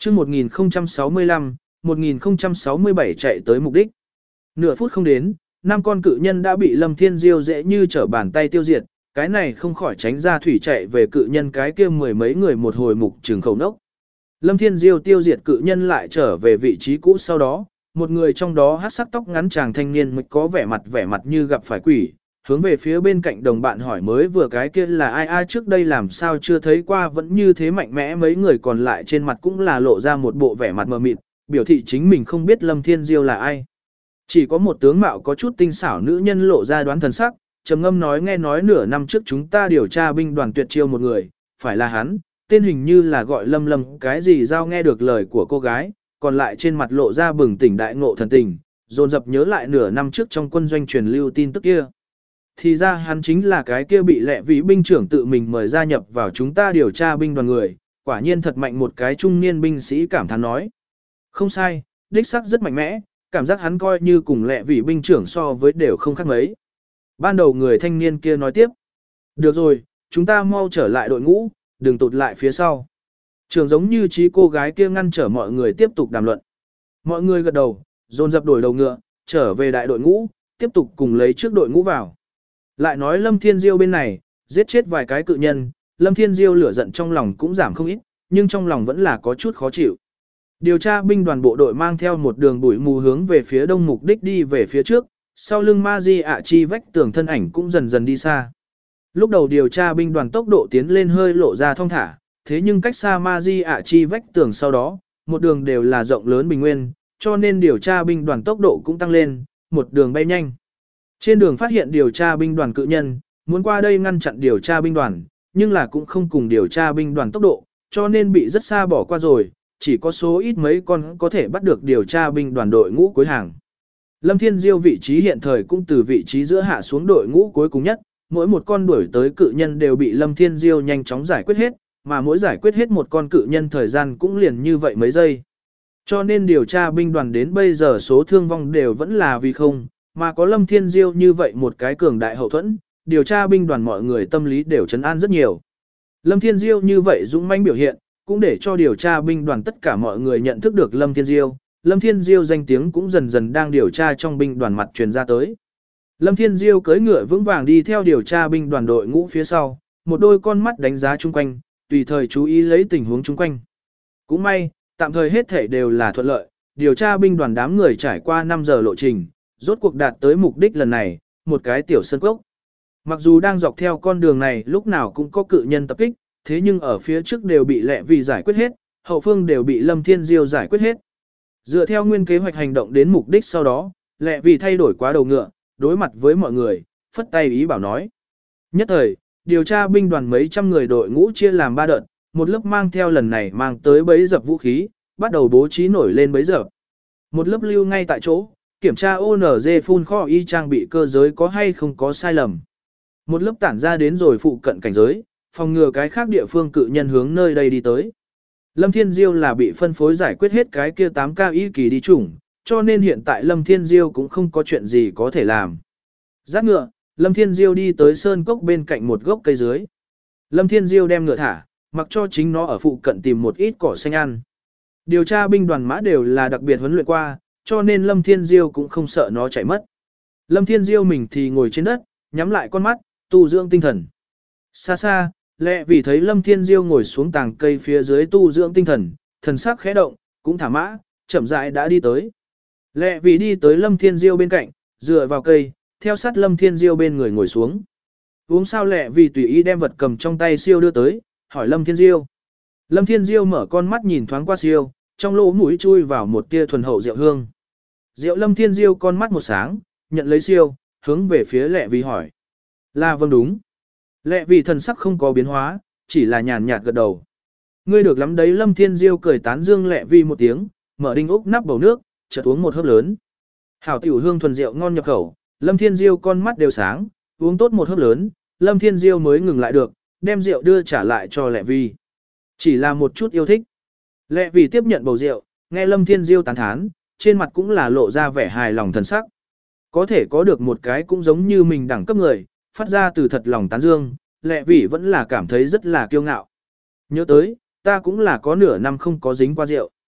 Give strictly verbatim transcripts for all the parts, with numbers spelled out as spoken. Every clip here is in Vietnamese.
chương một nghìn không trăm sáu mươi lăm, một nghìn không trăm sáu mươi bảy chạy tới mục đích. Nửa phút không đến, năm con cự nhân đã bị Lâm Thiên Diêu dễ như trở bàn tay tiêu diệt, cái này không khỏi tránh ra thủy chạy về cự nhân cái kia mười mấy người một hồi mục trường khẩu nốc. Lâm Thiên Diêu tiêu diệt cự nhân lại trở về vị trí cũ sau đó, một người trong đó hắc sắc tóc ngắn chàng thanh niên mới có vẻ mặt vẻ mặt như gặp phải quỷ, hướng về phía bên cạnh đồng bạn hỏi mới vừa cái kia là ai ai trước đây làm sao chưa thấy qua vẫn như thế mạnh mẽ mấy người còn lại trên mặt cũng là lộ ra một bộ vẻ mặt mờ mịt, biểu thị chính mình không biết Lâm Thiên Diêu là ai. Chỉ có một tướng mạo có chút tinh xảo nữ nhân lộ ra đoán thần sắc, trầm ngâm nói nghe nói nửa năm trước chúng ta điều tra binh đoàn tuyệt chiêu một người, phải là hắn, tên hình như là gọi Lâm Lâm cái gì giao nghe được lời của cô gái, còn lại trên mặt lộ ra bừng tỉnh đại ngộ thần tình, dồn dập nhớ lại nửa năm trước trong quân doanh truyền lưu tin tức kia. Thì ra hắn chính là cái kia bị lệ vị binh trưởng tự mình mời gia nhập vào chúng ta điều tra binh đoàn người, quả nhiên thật mạnh một cái trung niên binh sĩ cảm thán nói. Không sai, đích sắc rất mạnh mẽ, cảm giác hắn coi như cùng lệ vị binh trưởng so với đều không khác mấy. Ban đầu người thanh niên kia nói tiếp. Được rồi, chúng ta mau trở lại đội ngũ, đừng tụt lại phía sau. Trường giống như trí cô gái kia ngăn trở mọi người tiếp tục đàm luận. Mọi người gật đầu, dồn dập đổi đầu ngựa, trở về đại đội ngũ, tiếp tục cùng lấy trước đội ngũ vào. Lại nói Lâm Thiên Diêu bên này, giết chết vài cái cự nhân, Lâm Thiên Diêu lửa giận trong lòng cũng giảm không ít, nhưng trong lòng vẫn là có chút khó chịu. Điều tra binh đoàn bộ đội mang theo một đường bụi mù hướng về phía đông mục đích đi về phía trước, sau lưng Ma Di ạ chi vách tường thân ảnh cũng dần dần đi xa. Lúc đầu điều tra binh đoàn tốc độ tiến lên hơi lộ ra thong thả, thế nhưng cách xa Ma Di ạ chi vách tường sau đó, một đường đều là rộng lớn bình nguyên, cho nên điều tra binh đoàn tốc độ cũng tăng lên, một đường bay nhanh. Trên đường phát hiện điều tra binh đoàn cự nhân, muốn qua đây ngăn chặn điều tra binh đoàn, nhưng là cũng không cùng điều tra binh đoàn tốc độ, cho nên bị rất xa bỏ qua rồi, chỉ có số ít mấy con có thể bắt được điều tra binh đoàn đội ngũ cuối hàng. Lâm Thiên Diêu vị trí hiện thời cũng từ vị trí giữa hạ xuống đội ngũ cuối cùng nhất, mỗi một con đuổi tới cự nhân đều bị Lâm Thiên Diêu nhanh chóng giải quyết hết, mà mỗi giải quyết hết một con cự nhân thời gian cũng liền như vậy mấy giây. Cho nên điều tra binh đoàn đến bây giờ số thương vong đều vẫn là vì không, mà có Lâm Thiên Diêu như vậy một cái cường đại hậu thuẫn, điều tra binh đoàn mọi người tâm lý đều trấn an rất nhiều. Lâm Thiên Diêu như vậy dũng mãnh biểu hiện, cũng để cho điều tra binh đoàn tất cả mọi người nhận thức được Lâm Thiên Diêu. Lâm Thiên Diêu danh tiếng cũng dần dần đang điều tra trong binh đoàn mặt truyền ra tới. Lâm Thiên Diêu cưỡi ngựa vững vàng đi theo điều tra binh đoàn đội ngũ phía sau, một đôi con mắt đánh giá chung quanh, tùy thời chú ý lấy tình huống chung quanh. Cũng may, tạm thời hết thể đều là thuận lợi, điều tra binh đoàn đám người trải qua năm giờ lộ trình, rốt cuộc đạt tới mục đích lần này, một cái tiểu sơn cốc. Mặc dù đang dọc theo con đường này lúc nào cũng có cự nhân tập kích, thế nhưng ở phía trước đều bị lệ vì giải quyết hết, hậu phương đều bị Lâm Thiên Diêu giải quyết hết. Dựa theo nguyên kế hoạch hành động đến mục đích sau đó, lệ vì thay đổi quá đầu ngựa, đối mặt với mọi người, phất tay ý bảo nói. Nhất thời, điều tra binh đoàn mấy trăm người đội ngũ chia làm ba đợt, một lớp mang theo lần này mang tới bẫy dập vũ khí, bắt đầu bố trí nổi lên bẫy dập. Một lớp lưu ngay tại chỗ, kiểm tra o en giê phun kho y trang bị cơ giới có hay không có sai lầm. Một lớp tản ra đến rồi phụ cận cảnh giới, phòng ngừa cái khác địa phương cự nhân hướng nơi đây đi tới. Lâm Thiên Diêu là bị phân phối giải quyết hết cái kia tám ca y kỳ đi chủng, cho nên hiện tại Lâm Thiên Diêu cũng không có chuyện gì có thể làm. Dắt ngựa, Lâm Thiên Diêu đi tới sơn cốc bên cạnh một gốc cây dưới. Lâm Thiên Diêu đem ngựa thả, mặc cho chính nó ở phụ cận tìm một ít cỏ xanh ăn. Điều tra binh đoàn mã đều là đặc biệt huấn luyện qua, cho nên Lâm Thiên Diêu cũng không sợ nó chạy mất. Lâm Thiên Diêu mình thì ngồi trên đất, nhắm lại con mắt, tu dưỡng tinh thần. Xa xa, lẹ vì thấy Lâm Thiên Diêu ngồi xuống tàng cây phía dưới tu dưỡng tinh thần, thần sắc khẽ động, cũng thả mã, chậm rãi đã đi tới. Lẹ vì đi tới Lâm Thiên Diêu bên cạnh, dựa vào cây, theo sát Lâm Thiên Diêu bên người ngồi xuống. Uống sao lẹ vì tùy ý đem vật cầm trong tay siêu đưa tới, hỏi Lâm Thiên Diêu. Lâm Thiên Diêu mở con mắt nhìn thoáng qua siêu, trong lỗ mũi chui vào một tia thuần hậu rượu hương. Rượu Lâm Thiên Diêu con mắt một sáng, nhận lấy siêu, hướng về phía lẹ vì hỏi. Là vâng đúng. Lẹ vì thần sắc không có biến hóa, chỉ là nhàn nhạt gật đầu. Ngươi được lắm đấy Lâm Thiên Diêu cười tán dương lẹ vì một tiếng, mở đinh ốc nắp bầu nước, chợt uống một hớp lớn. Hảo tiểu hương thuần rượu ngon nhập khẩu, Lâm Thiên Diêu con mắt đều sáng, uống tốt một hớp lớn, Lâm Thiên Diêu mới ngừng lại được, đem rượu đưa trả lại cho lẹ vì. Chỉ là một chút yêu thích. Lẹ vì tiếp nhận bầu rượu, nghe Lâm Thiên Diêu tán thán, trên mặt cũng là lộ ra vẻ hài lòng thần sắc. Có thể có được một cái cũng giống như mình đẳng cấp người, phát ra từ thật lòng tán dương, lẹ vì vẫn là cảm thấy rất là kiêu ngạo. Nhớ tới, ta cũng là có nửa năm không có dính qua rượu.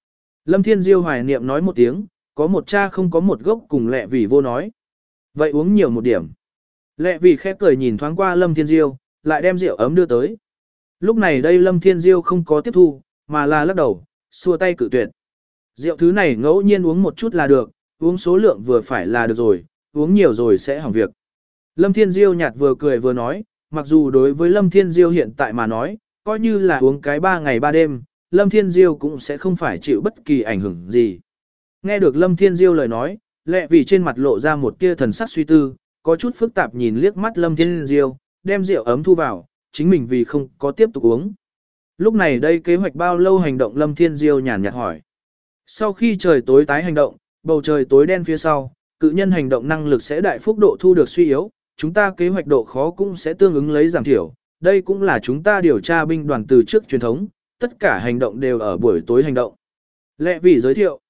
Lâm Thiên Diêu hoài niệm nói một tiếng, có một cha không có một gốc cùng Lệ Vì vô nói. Vậy uống nhiều một điểm. Lệ Vì khẽ cười nhìn thoáng qua Lâm Thiên Diêu, lại đem rượu ấm đưa tới. Lúc này đây Lâm Thiên Diêu không có tiếp thu, mà là lắc đầu, xua tay cự tuyệt. Rượu thứ này ngẫu nhiên uống một chút là được, uống số lượng vừa phải là được rồi, uống nhiều rồi sẽ hỏng việc. Lâm Thiên Diêu nhạt vừa cười vừa nói, mặc dù đối với Lâm Thiên Diêu hiện tại mà nói, coi như là uống cái ba ngày ba đêm, Lâm Thiên Diêu cũng sẽ không phải chịu bất kỳ ảnh hưởng gì. Nghe được Lâm Thiên Diêu lời nói, Lệ Vì trên mặt lộ ra một tia thần sắc suy tư, có chút phức tạp nhìn liếc mắt Lâm Thiên Diêu, đem rượu ấm thu vào, chính mình vì không có tiếp tục uống. Lúc này đây kế hoạch bao lâu hành động Lâm Thiên Diêu nhàn nhạt hỏi. Sau khi trời tối tái hành động, bầu trời tối đen phía sau, cự nhân hành động năng lực sẽ đại phúc độ thu được suy yếu, chúng ta kế hoạch độ khó cũng sẽ tương ứng lấy giảm thiểu. Đây cũng là chúng ta điều tra binh đoàn từ trước truyền thống, tất cả hành động đều ở buổi tối hành động. Lệ Vì giới thiệu.